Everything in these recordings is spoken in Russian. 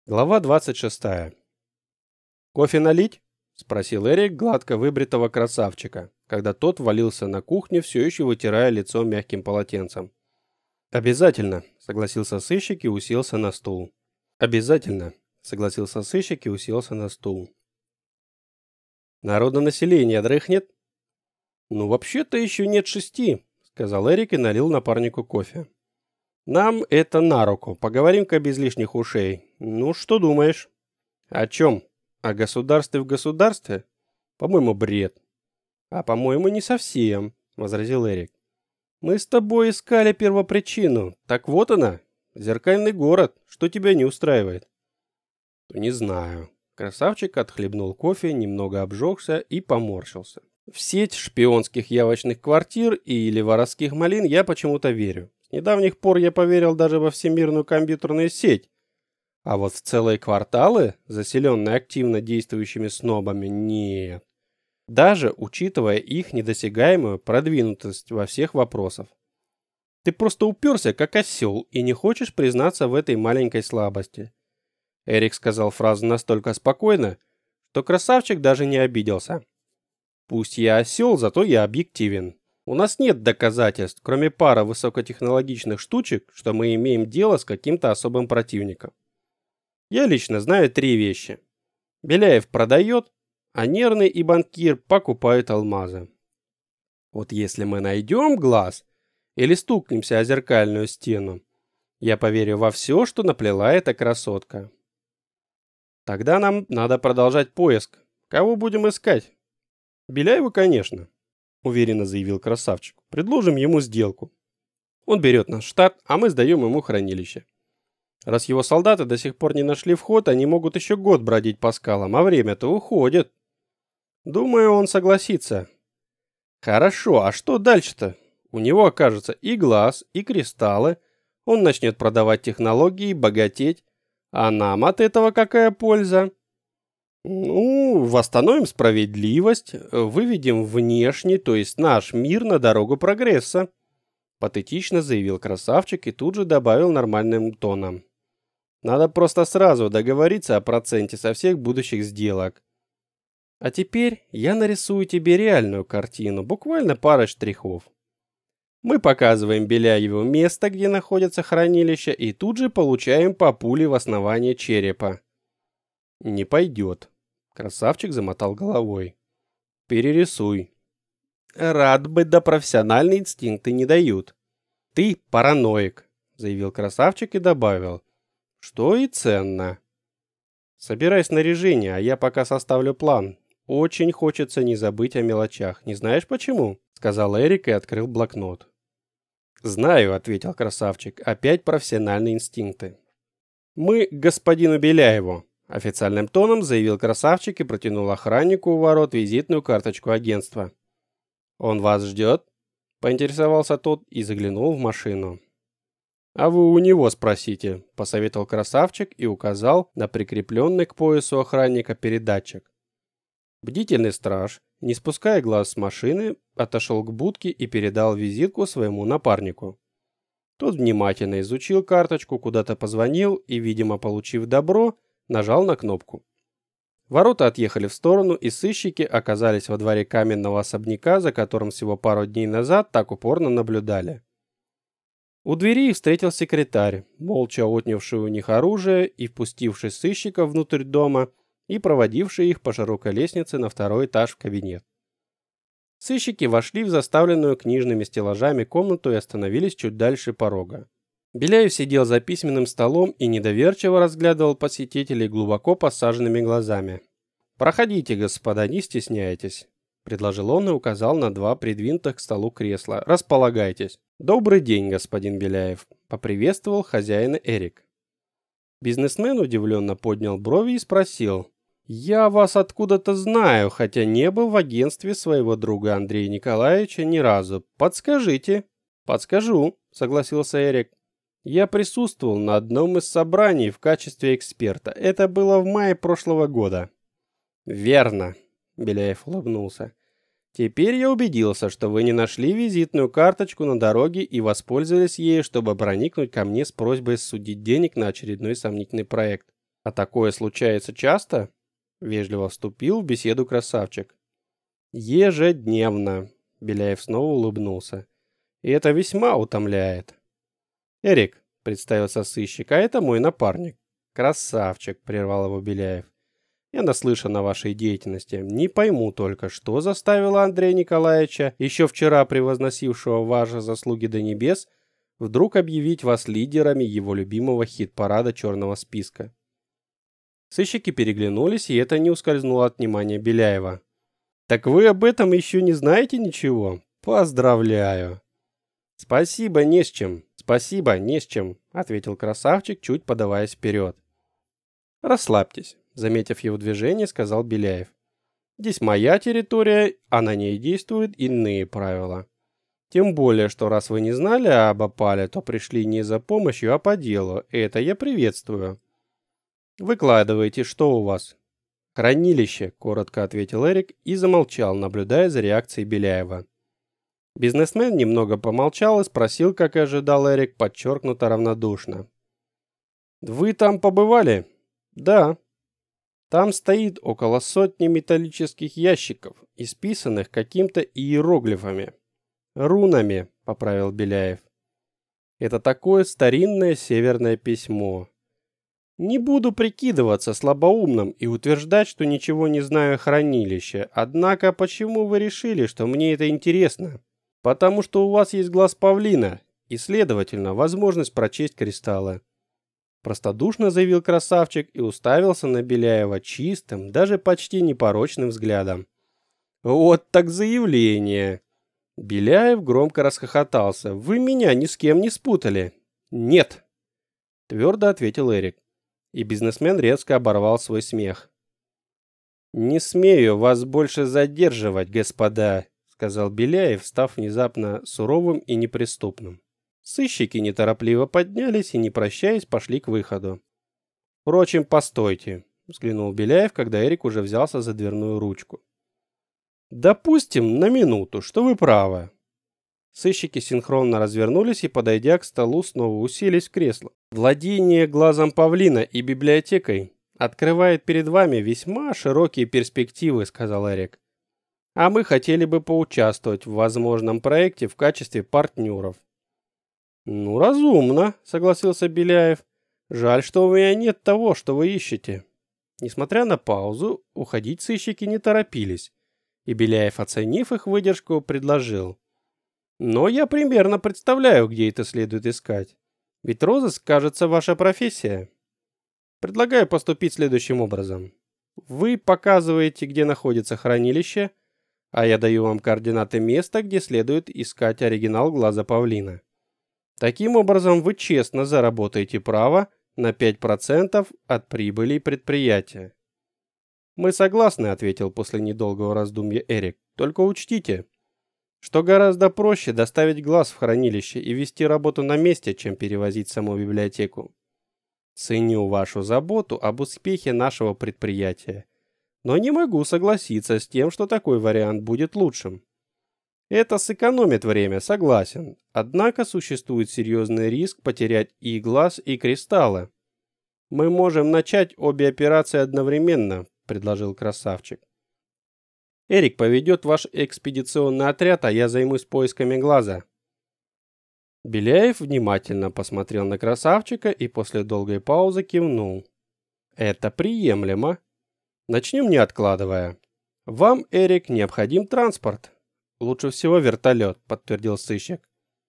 Глава 26. «Кофе налить?» – спросил Эрик гладко выбритого красавчика, когда тот валился на кухню, все еще вытирая лицо мягким полотенцем. «Обязательно», – согласился сыщик и уселся на стул. «Обязательно», – согласился сыщик и уселся на стул. «Народонаселение дрыхнет?» «Ну, вообще-то еще нет 6, – сказал Эрик и налил напарнику кофе. «Нам это на руку. Поговорим-ка без лишних ушей. Ну, что думаешь?» «О чем? О государстве в государстве? По-моему, бред». «А по-моему, не совсем», — возразил Эрик. «Мы с тобой искали первопричину. Так вот она. Зеркальный город. Что тебя не устраивает?» «Не знаю». Красавчик отхлебнул кофе, немного обжегся и поморщился. «В сеть шпионских явочных квартир или воровских малин я почему-то верю. С недавних пор я поверил даже во всемирную компьютерную сеть. А вот в целые кварталы, заселенные активно действующими снобами, нет. Даже учитывая их недосягаемую продвинутость во всех вопросах. Ты просто уперся, как осел, и не хочешь признаться в этой маленькой слабости». Эрик сказал фразу настолько спокойно, что красавчик даже не обиделся. «Пусть я осел, зато я объективен. У нас нет доказательств, кроме пары высокотехнологичных штучек, что мы имеем дело с каким-то особым противником. Я лично знаю 3 вещи. Беляев продает, а Нервный и банкир покупают алмазы. Вот если мы найдем глаз или стукнемся о зеркальную стену, я поверю во все, что наплела эта красотка. Тогда нам надо продолжать поиск. Кого будем искать? Беляеву, конечно», — уверенно заявил красавчик. «Предложим ему сделку. Он берет наш штат, а мы сдаем ему хранилище. Раз его солдаты до сих пор не нашли вход, они могут еще год бродить по скалам, а время-то уходит. Думаю, он согласится». «Хорошо, а что дальше-то? У него окажется и глаз, и кристаллы. Он начнет продавать технологии, богатеть. А нам от этого какая польза?» «Ну, восстановим справедливость, выведем внешний, то есть наш мир на дорогу прогресса», патетично заявил красавчик и тут же добавил нормальным тоном. «Надо просто сразу договориться о проценте со всех будущих сделок. А теперь я нарисую тебе реальную картину, буквально пара штрихов. Мы показываем Беляеву место, где находится хранилище, и тут же получаем по пуле в основание черепа». «Не пойдет», — красавчик замотал головой. «Перерисуй». «Рад бы, да профессиональные инстинкты не дают». «Ты параноик», — заявил красавчик и добавил, что и ценно. «Собирай снаряжение, а я пока составлю план. Очень хочется не забыть о мелочах. Не знаешь почему?» — сказал Эрик и открыл блокнот. «Знаю», — ответил красавчик, — «опять профессиональные инстинкты». «Мы к господину Беляеву», — официальным тоном заявил красавчик и протянул охраннику у ворот визитную карточку агентства. «Он вас ждет?» — поинтересовался тот и заглянул в машину. «А вы у него спросите», — посоветовал красавчик и указал на прикрепленный к поясу охранника передатчик. Бдительный страж, не спуская глаз с машины, отошел к будке и передал визитку своему напарнику. Тот внимательно изучил карточку, куда-то позвонил и, видимо, получив добро, нажал на кнопку. Ворота отъехали в сторону, и сыщики оказались во дворе каменного особняка, за которым всего пару дней назад так упорно наблюдали. У двери их встретил секретарь, молча отнявший у них оружие и впустивший сыщиков внутрь дома и проводивший их по широкой лестнице на 2-й этаж в кабинет. Сыщики вошли в заставленную книжными стеллажами комнату и остановились чуть дальше порога. Беляев сидел за письменным столом и недоверчиво разглядывал посетителей глубоко посаженными глазами. «Проходите, господа, не стесняйтесь», — предложил он и указал на 2 придвинутых к столу кресла. «Располагайтесь». «Добрый день, господин Беляев», — поприветствовал хозяина Эрик. Бизнесмен удивленно поднял брови и спросил: «Я вас откуда-то знаю, хотя не был в агентстве своего друга Андрея Николаевича ни разу. Подскажите». «Подскажу», — согласился Эрик. «Я присутствовал на одном из собраний в качестве эксперта. Это было в мае прошлого года». «Верно», — Беляев улыбнулся. «Теперь я убедился, что вы не нашли визитную карточку на дороге и воспользовались ею, чтобы проникнуть ко мне с просьбой судить денег на очередной сомнительный проект. А такое случается часто? Вежливо вступил в беседу красавчик. Ежедневно. Беляев снова улыбнулся. И это весьма утомляет. Эрик, представился сыщик, а это мой напарник. Красавчик, прервал его Беляев. Я наслышан о вашей деятельности. Не пойму только, что заставило Андрея Николаевича, еще вчера превозносившего ваши заслуги до небес, вдруг объявить вас лидерами его любимого хит-парада черного списка. Сыщики переглянулись, и это не ускользнуло от внимания Беляева. «Так вы об этом еще не знаете ничего? Поздравляю!» «Спасибо, не с чем. Спасибо, не с чем», — ответил красавчик, чуть подаваясь вперед. «Расслабьтесь», — заметив его движение, сказал Беляев. «Здесь моя территория, а на ней действуют иные правила. Тем более, что раз вы не знали об опале, то пришли не за помощью, а по делу. Это я приветствую. Выкладывайте, что у вас?» «Хранилище», — коротко ответил Эрик и замолчал, наблюдая за реакцией Беляева. Бизнесмен немного помолчал и спросил, как и ожидал Эрик, подчеркнуто равнодушно. «Вы там побывали?» «Да». «Там стоит около сотни металлических ящиков, исписанных каким-то иероглифами». «Рунами», — поправил Беляев. «Это такое старинное северное письмо. Не буду прикидываться слабоумным и утверждать, что ничего не знаю о хранилище. Однако почему вы решили, что мне это интересно? Потому что у вас есть глаз павлина и, следовательно, возможность прочесть кристаллы». Простодушно заявил красавчик и уставился на Беляева чистым, даже почти непорочным взглядом. «Вот так заявление!» Беляев громко расхохотался. «Вы меня ни с кем не спутали?» «Нет!» Твердо ответил Эрик. И бизнесмен резко оборвал свой смех. «Не смею вас больше задерживать, господа», — сказал Беляев, став внезапно суровым и неприступным. Сыщики неторопливо поднялись и, не прощаясь, пошли к выходу. «Впрочем, постойте», — взглянул Беляев, когда Эрик уже взялся за дверную ручку. «Допустим, на минуту, что вы правы». Сыщики синхронно развернулись и, подойдя к столу, снова уселись в кресло. «Владение глазом павлина и библиотекой открывает перед вами весьма широкие перспективы», — сказал Эрик. «А мы хотели бы поучаствовать в возможном проекте в качестве партнеров». «Ну, разумно», — согласился Беляев. «Жаль, что у меня нет того, что вы ищете». Несмотря на паузу, уходить сыщики не торопились, и Беляев, оценив их выдержку, предложил. «Но я примерно представляю, где это следует искать. Ведь розыск, кажется, ваша профессия. Предлагаю поступить следующим образом. Вы показываете, где находится хранилище, а я даю вам координаты места, где следует искать оригинал глаза павлина. Таким образом, вы честно заработаете право на 5% от прибыли предприятия». «Мы согласны», — ответил после недолгого раздумья Эрик. «Только учтите, что гораздо проще доставить глаз в хранилище и вести работу на месте, чем перевозить саму библиотеку. Ценю вашу заботу об успехе нашего предприятия, но не могу согласиться с тем, что такой вариант будет лучшим. Это сэкономит время, согласен, однако существует серьезный риск потерять и глаз, и кристаллы. Мы можем начать обе операции одновременно», — предложил красавчик. «Эрик поведет ваш экспедиционный отряд, а я займусь поисками глаза». Беляев внимательно посмотрел на красавчика и после долгой паузы кивнул. «Это приемлемо. Начнем не откладывая. Вам, Эрик, необходим транспорт. Лучше всего вертолет», — подтвердил сыщик.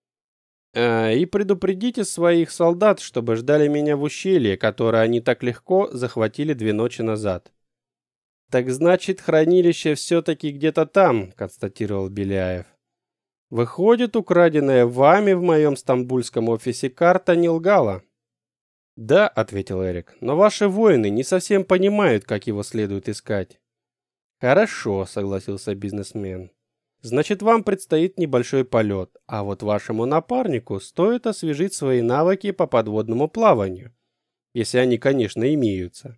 «И предупредите своих солдат, чтобы ждали меня в ущелье, которое они так легко захватили 2 ночи назад». «Так значит, хранилище все-таки где-то там», — констатировал Беляев. «Выходит, украденная вами в моем стамбульском офисе карта не лгала». «Да», — ответил Эрик, — «но ваши воины не совсем понимают, как его следует искать». «Хорошо», — согласился бизнесмен. «Значит, вам предстоит небольшой полет, а вот вашему напарнику стоит освежить свои навыки по подводному плаванию, если они, конечно, имеются».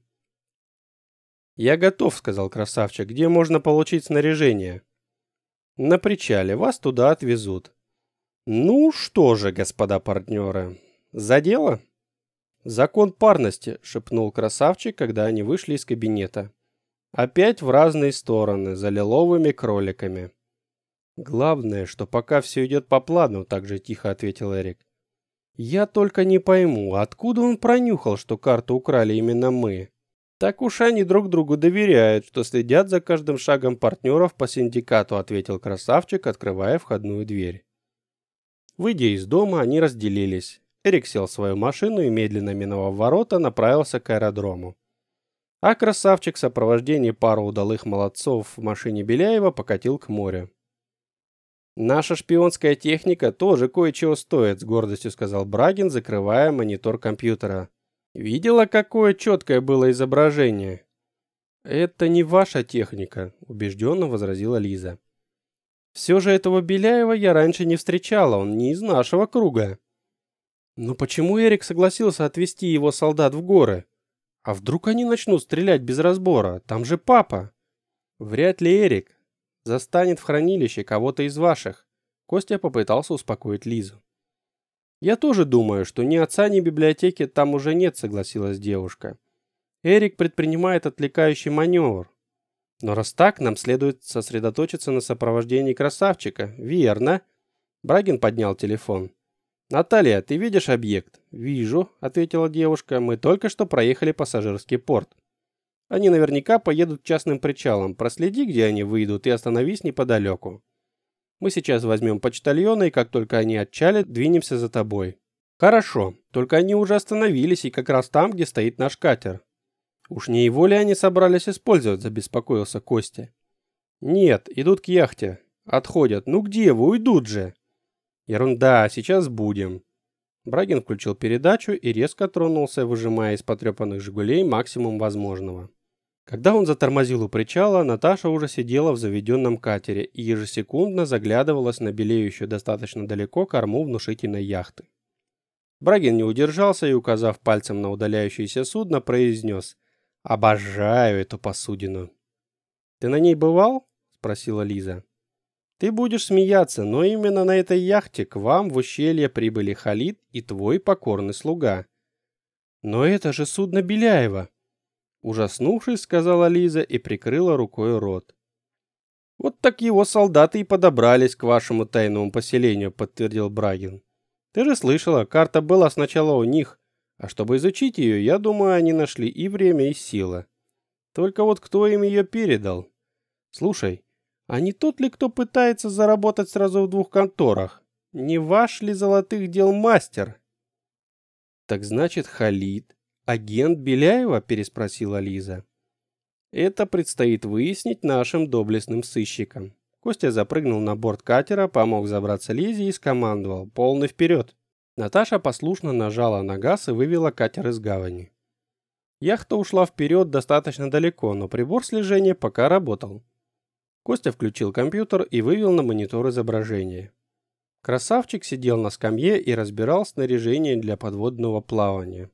«Я готов», — сказал красавчик. «Где можно получить снаряжение?» «На причале. Вас туда отвезут». «Ну что же, господа партнеры, за дело?» «Закон парности», — шепнул красавчик, когда они вышли из кабинета. «Опять в разные стороны, за лиловыми кроликами». «Главное, что пока все идет по плану», — так же тихо ответил Эрик. «Я только не пойму, откуда он пронюхал, что карту украли именно мы? Так уж они друг другу доверяют, что следят за каждым шагом партнеров по синдикату», — ответил красавчик, открывая входную дверь. Выйдя из дома, они разделились. Эрик сел в свою машину и, медленно миновав ворота, направился к аэродрому. А красавчик в сопровождении пары удалых молодцов в машине Беляева покатил к морю. «Наша шпионская техника тоже кое-чего стоит», — с гордостью сказал Брагин, закрывая монитор компьютера. «Видела, какое четкое было изображение?» «Это не ваша техника», — убежденно возразила Лиза. «Все же этого Беляева я раньше не встречала, он не из нашего круга». «Но почему Эрик согласился отвезти его солдат в горы? А вдруг они начнут стрелять без разбора? Там же папа!» «Вряд ли Эрик застанет в хранилище кого-то из ваших», — Костя попытался успокоить Лизу. «Я тоже думаю, что ни отца, ни библиотеки там уже нет», — согласилась девушка. «Эрик предпринимает отвлекающий маневр. Но раз так, нам следует сосредоточиться на сопровождении красавчика». «Верно». Брагин поднял телефон. «Наталья, ты видишь объект?» «Вижу», — ответила девушка. «Мы только что проехали пассажирский порт. Они наверняка поедут к частным причалам. Проследи, где они выйдут, и остановись неподалеку. Мы сейчас возьмем почтальона, и как только они отчалят, двинемся за тобой». «Хорошо, только они уже остановились, и как раз там, где стоит наш катер». «Уж не его ли они собрались использовать?» – забеспокоился Костя. «Нет, идут к яхте. Отходят. Ну где вы? Уйдут же!» «Ерунда, сейчас будем». Брагин включил передачу и резко тронулся, выжимая из потрепанных «Жигулей» максимум возможного. Когда он затормозил у причала, Наташа уже сидела в заведенном катере и ежесекундно заглядывалась на белеющую достаточно далеко корму внушительной яхты. Брагин не удержался и, указав пальцем на удаляющееся судно, произнес: «Обожаю эту посудину». «Ты на ней бывал?» – спросила Лиза. «Ты будешь смеяться, но именно на этой яхте к вам в ущелье прибыли Халид и твой покорный слуга». «Но это же судно Беляева!» Ужаснувшись, сказала Лиза и прикрыла рукой рот. «Вот так его солдаты и подобрались к вашему тайному поселению», — подтвердил Брагин. «Ты же слышала, карта была сначала у них, а чтобы изучить ее, я думаю, они нашли и время, и силы. Только вот кто им ее передал? Слушай, а не тот ли, кто пытается заработать сразу в двух конторах? Не ваш ли золотых дел мастер?» «Так значит, Халид агент Беляева?» – переспросила Лиза. «Это предстоит выяснить нашим доблестным сыщикам». Костя запрыгнул на борт катера, помог забраться Лизе и скомандовал: «Полный вперед!». Наташа послушно нажала на газ и вывела катер из гавани. Яхта ушла вперед достаточно далеко, но прибор слежения пока работал. Костя включил компьютер и вывел на монитор изображение. Красавчик сидел на скамье и разбирал снаряжение для подводного плавания.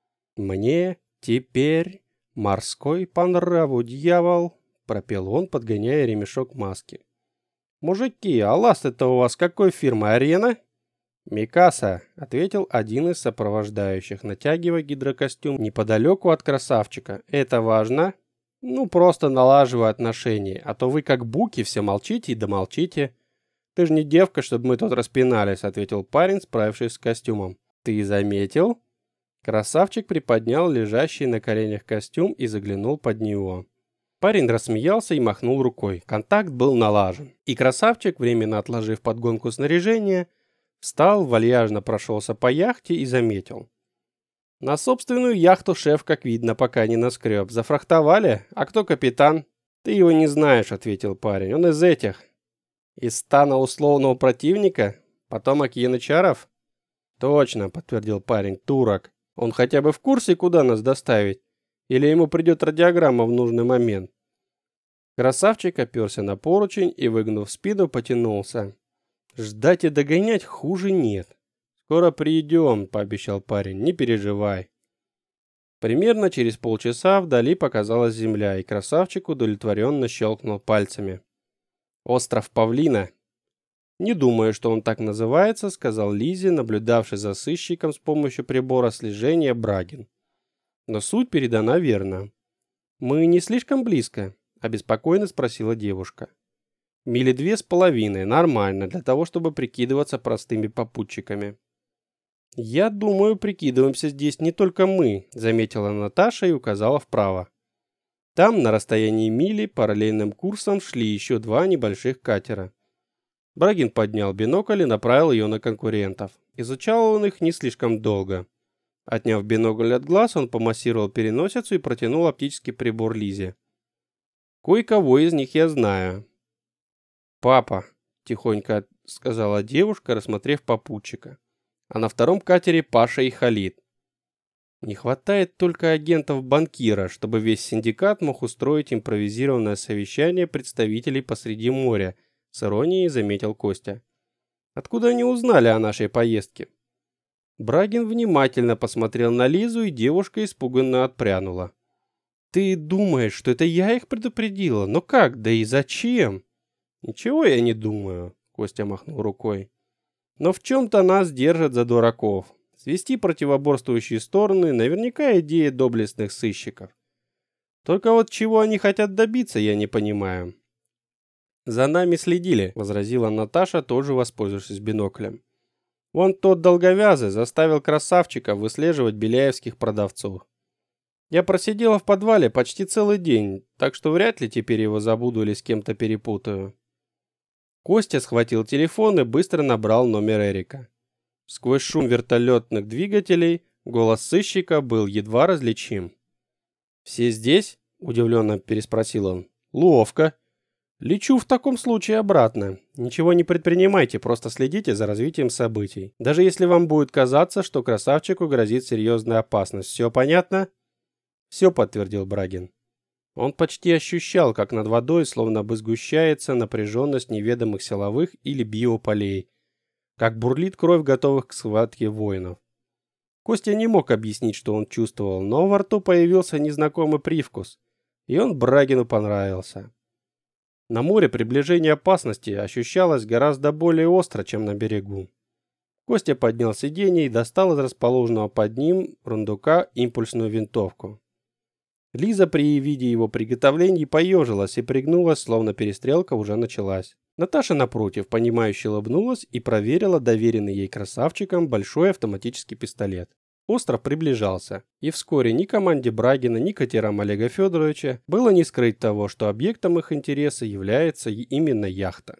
«Мне теперь морской по нраву дьявол», — пропел он, подгоняя ремешок маски. «Мужики, а ласты-то у вас какой фирмы, Арена?» «Микаса», — ответил один из сопровождающих, натягивая гидрокостюм неподалеку от красавчика. «Это важно?» «Ну, просто налаживаю отношения, а то вы как буки все молчите и домолчите». «Ты же не девка, чтобы мы тут распинались», — ответил парень, справившись с костюмом. «Ты заметил?» Красавчик приподнял лежащий на коленях костюм и заглянул под него. Парень рассмеялся и махнул рукой. Контакт был налажен. И красавчик, временно отложив подгонку снаряжения, встал, вальяжно прошелся по яхте и заметил: «На собственную яхту шеф, как видно, пока не наскреб. Зафрахтовали? А кто капитан?» «Ты его не знаешь», — ответил парень. «Он из этих. Из стана условного противника? Потомок янычаров?» «Точно», — подтвердил парень. «Турок. Он хотя бы в курсе, куда нас доставить? Или ему придет радиограмма в нужный момент?» Красавчик оперся на поручень и, выгнув спину, потянулся. «Ждать и догонять хуже нет. Скоро придем», — пообещал парень. «Не переживай». Примерно через полчаса вдали показалась земля, и красавчик удовлетворенно щелкнул пальцами. «Остров Павлина». «Не думаю, что он так называется», — сказал Лизе, наблюдавший за сыщиком с помощью прибора слежения Брагин. «Но суть передана верно». «Мы не слишком близко?» — обеспокоенно спросила девушка. «Мили 2,5, нормально, для того, чтобы прикидываться простыми попутчиками». «Я думаю, прикидываемся здесь не только мы», — заметила Наташа и указала вправо. Там, на расстоянии мили, параллельным курсом шли еще 2 небольших катера. Брагин поднял бинокль и направил ее на конкурентов. Изучал он их не слишком долго. Отняв бинокль от глаз, он помассировал переносицу и протянул оптический прибор Лизе. «Кое-кого из них я знаю». «Папа», — тихонько сказала девушка, рассмотрев попутчика. «А на втором катере Паша и Халид. Не хватает только агентов-банкира, чтобы весь синдикат мог устроить импровизированное совещание представителей посреди моря», — с иронией заметил Костя. «Откуда они узнали о нашей поездке?» Брагин внимательно посмотрел на Лизу, и девушка испуганно отпрянула. «Ты думаешь, что это я их предупредила? Но как? Да и зачем?» «Ничего я не думаю», — Костя махнул рукой. «Но в чем-то нас держат за дураков. Свести противоборствующие стороны наверняка идея доблестных сыщиков. Только вот чего они хотят добиться, я не понимаю». «За нами следили», — возразила Наташа, тоже воспользовавшись биноклем. «Вон тот долговязый заставил красавчика выслеживать беляевских продавцов. Я просидела в подвале почти целый день, так что вряд ли теперь его забуду или с кем-то перепутаю». Костя схватил телефон и быстро набрал номер Эрика. Сквозь шум вертолетных двигателей голос сыщика был едва различим. «Все здесь?» – удивленно переспросил он. «Ловко. Лечу в таком случае обратно. Ничего не предпринимайте, просто следите за развитием событий. Даже если вам будет казаться, что красавчику грозит серьезная опасность. Все понятно?» «Все», – подтвердил Брагин. Он почти ощущал, как над водой словно бы сгущается напряженность неведомых силовых или биополей, как бурлит кровь готовых к схватке воинов. Костя не мог объяснить, что он чувствовал, но во рту появился незнакомый привкус, и он Брагину понравился. На море приближение опасности ощущалось гораздо более остро, чем на берегу. Костя поднял сиденье и достал из расположенного под ним рундука импульсную винтовку. Лиза при виде его приготовлений поежилась и пригнулась, словно перестрелка уже началась. Наташа, напротив, понимающе улыбнулась и проверила доверенный ей красавчиком большой автоматический пистолет. Остров приближался, и вскоре ни команде Брагина, ни катерам Олега Федоровича было не скрыть того, что объектом их интереса является именно яхта.